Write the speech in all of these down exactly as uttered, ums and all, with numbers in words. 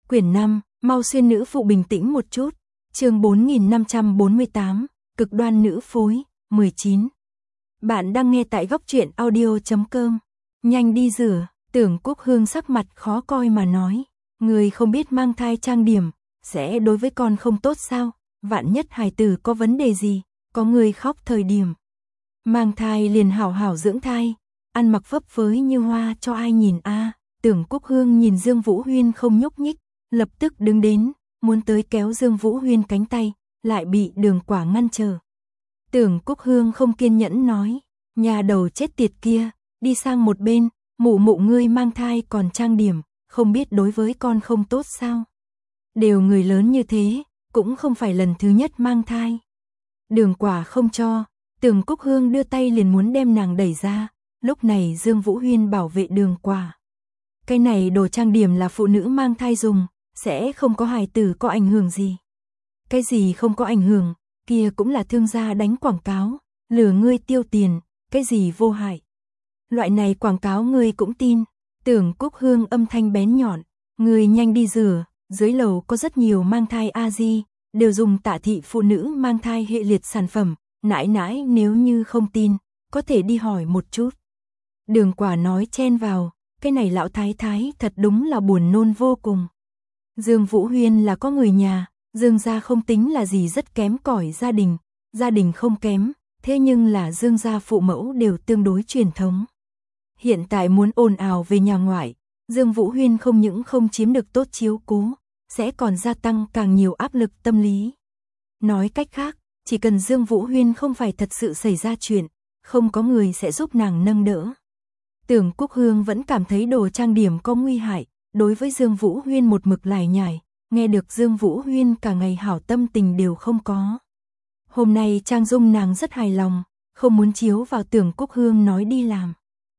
Quyển năm, mau xuyên nữ phụ bình tĩnh một chút. Chương bốn nghìn năm trăm bốn mươi tám, cực đoan nữ phối, mười chín. Bạn đang nghe tại góc truyện audio chấm com. Nhanh đi rửa, Tưởng Quốc Hương sắc mặt khó coi mà nói. Người không biết mang thai trang điểm, sẽ đối với con không tốt sao? Vạn nhất hài tử có vấn đề gì, có người khóc thời điểm. Mang thai liền hảo hảo dưỡng thai, ăn mặc phấp phới như hoa cho ai nhìn a. À. Tưởng Quốc Hương nhìn Dương Vũ Huyên không nhúc nhích, lập tức đứng đến, muốn tới kéo Dương Vũ Huyên cánh tay, lại bị Đường Quả ngăn trở. Tưởng Quốc Hương không kiên nhẫn nói, nhà đầu chết tiệt kia, đi sang một bên, mụ mụ ngươi mang thai còn trang điểm, không biết đối với con không tốt sao? Đều người lớn như thế, cũng không phải lần thứ nhất mang thai. Đường Quả không cho, Tưởng Quốc Hương đưa tay liền muốn đem nàng đẩy ra, lúc này Dương Vũ Huyên bảo vệ Đường Quả. Cái này đồ trang điểm là phụ nữ mang thai dùng, sẽ không có hài tử có ảnh hưởng gì. Cái gì không có ảnh hưởng, kia cũng là thương gia đánh quảng cáo, lừa ngươi tiêu tiền, cái gì vô hại. Loại này quảng cáo ngươi cũng tin. Tưởng Quốc Hương âm thanh bén nhọn, ngươi nhanh đi rửa, dưới lầu có rất nhiều mang thai a di, đều dùng Tạ thị phụ nữ mang thai hệ liệt sản phẩm, nãi nãi nếu như không tin, có thể đi hỏi một chút. Đường Quả nói chen vào, cái này lão thái thái thật đúng là buồn nôn vô cùng. Dương Vũ Huyên là có người nhà, Dương gia không tính là gì rất kém cỏi gia đình, gia đình không kém, thế nhưng là Dương gia phụ mẫu đều tương đối truyền thống. Hiện tại muốn ồn ào về nhà ngoại, Dương Vũ Huyên không những không chiếm được tốt chiếu cố, sẽ còn gia tăng càng nhiều áp lực tâm lý. Nói cách khác, chỉ cần Dương Vũ Huyên không phải thật sự xảy ra chuyện, không có người sẽ giúp nàng nâng đỡ. Tưởng Quốc Hương vẫn cảm thấy đồ trang điểm có nguy hại, đối với Dương Vũ Huyên một mực lải nhải, nghe được Dương Vũ Huyên cả ngày hảo tâm tình đều không có. Hôm nay trang dung nàng rất hài lòng, không muốn chiếu vào Tưởng Quốc Hương nói đi làm.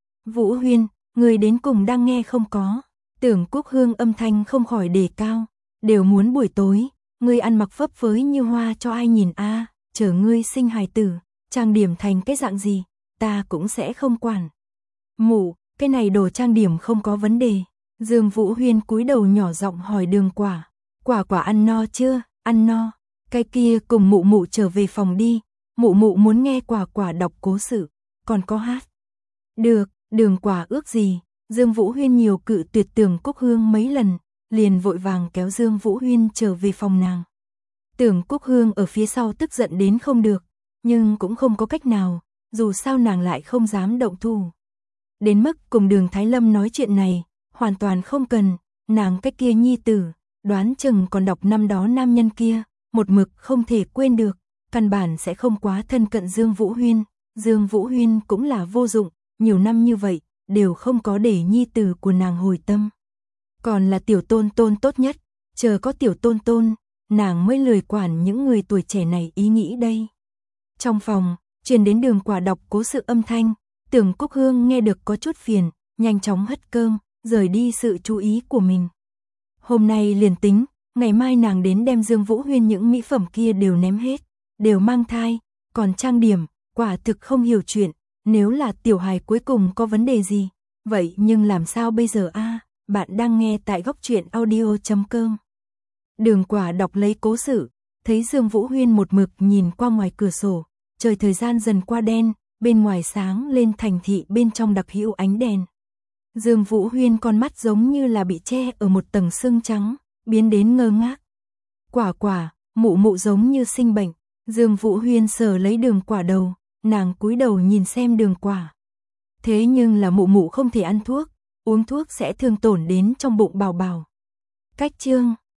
Vũ Huyên, người đến cùng đang nghe không có? Tưởng Quốc Hương âm thanh không khỏi đề cao, đều muốn buổi tối, ngươi ăn mặc phấp phới như hoa cho ai nhìn a, à, chờ ngươi sinh hài tử, trang điểm thành cái dạng gì, ta cũng sẽ không quản. Mụ, cái này đồ trang điểm không có vấn đề. Dương Vũ Huyên cúi đầu nhỏ giọng hỏi Đường Quả, Quả Quả ăn no chưa? Ăn no. Cái kia cùng mụ mụ trở về phòng đi, mụ mụ muốn nghe Quả Quả đọc cố sự, còn có hát. Được, Đường Quả ước gì? Dương Vũ Huyên nhiều cự tuyệt Tưởng Quốc Hương mấy lần, liền vội vàng kéo Dương Vũ Huyên trở về phòng nàng. Tưởng Quốc Hương ở phía sau tức giận đến không được, nhưng cũng không có cách nào, dù sao nàng lại không dám động thủ. Đến mức cùng Đường Thái Lâm nói chuyện này, hoàn toàn không cần, nàng cái kia nhi tử, đoán chừng còn đọc năm đó nam nhân kia, một mực không thể quên được, căn bản sẽ không quá thân cận Dương Vũ Huyên. Dương Vũ Huyên cũng là vô dụng, nhiều năm như vậy, đều không có để nhi tử của nàng hồi tâm. Còn là tiểu tôn tôn tốt nhất, chờ có tiểu tôn tôn, nàng mới lười quản những người tuổi trẻ này ý nghĩ đây. Trong phòng, truyền đến Đường Quả đọc cố sự âm thanh, Tưởng Quốc Hương nghe được có chút phiền, nhanh chóng hất cơm, rời đi sự chú ý của mình. Hôm nay liền tính, ngày mai nàng đến đem Dương Vũ Huyên những mỹ phẩm kia đều ném hết, đều mang thai, còn trang điểm, quả thực không hiểu chuyện, nếu là tiểu hài cuối cùng có vấn đề gì, vậy nhưng làm sao bây giờ a? À, bạn đang nghe tại góc truyện audio chấm com. Đường Quả đọc lấy cố sự, thấy Dương Vũ Huyên một mực nhìn qua ngoài cửa sổ, trời thời gian dần qua đen, bên ngoài sáng lên thành thị bên trong đặc hữu ánh đèn. Dương Vũ Huyên con mắt giống như là bị che ở một tầng sương trắng, biến đến ngơ ngác. Quả Quả, mụ mụ giống như sinh bệnh. Dương Vũ Huyên sờ lấy Đường Quả đầu, nàng cúi đầu nhìn xem Đường Quả. Thế nhưng là mụ mụ không thể ăn thuốc, uống thuốc sẽ thương tổn đến trong bụng bảo bảo. Cách chương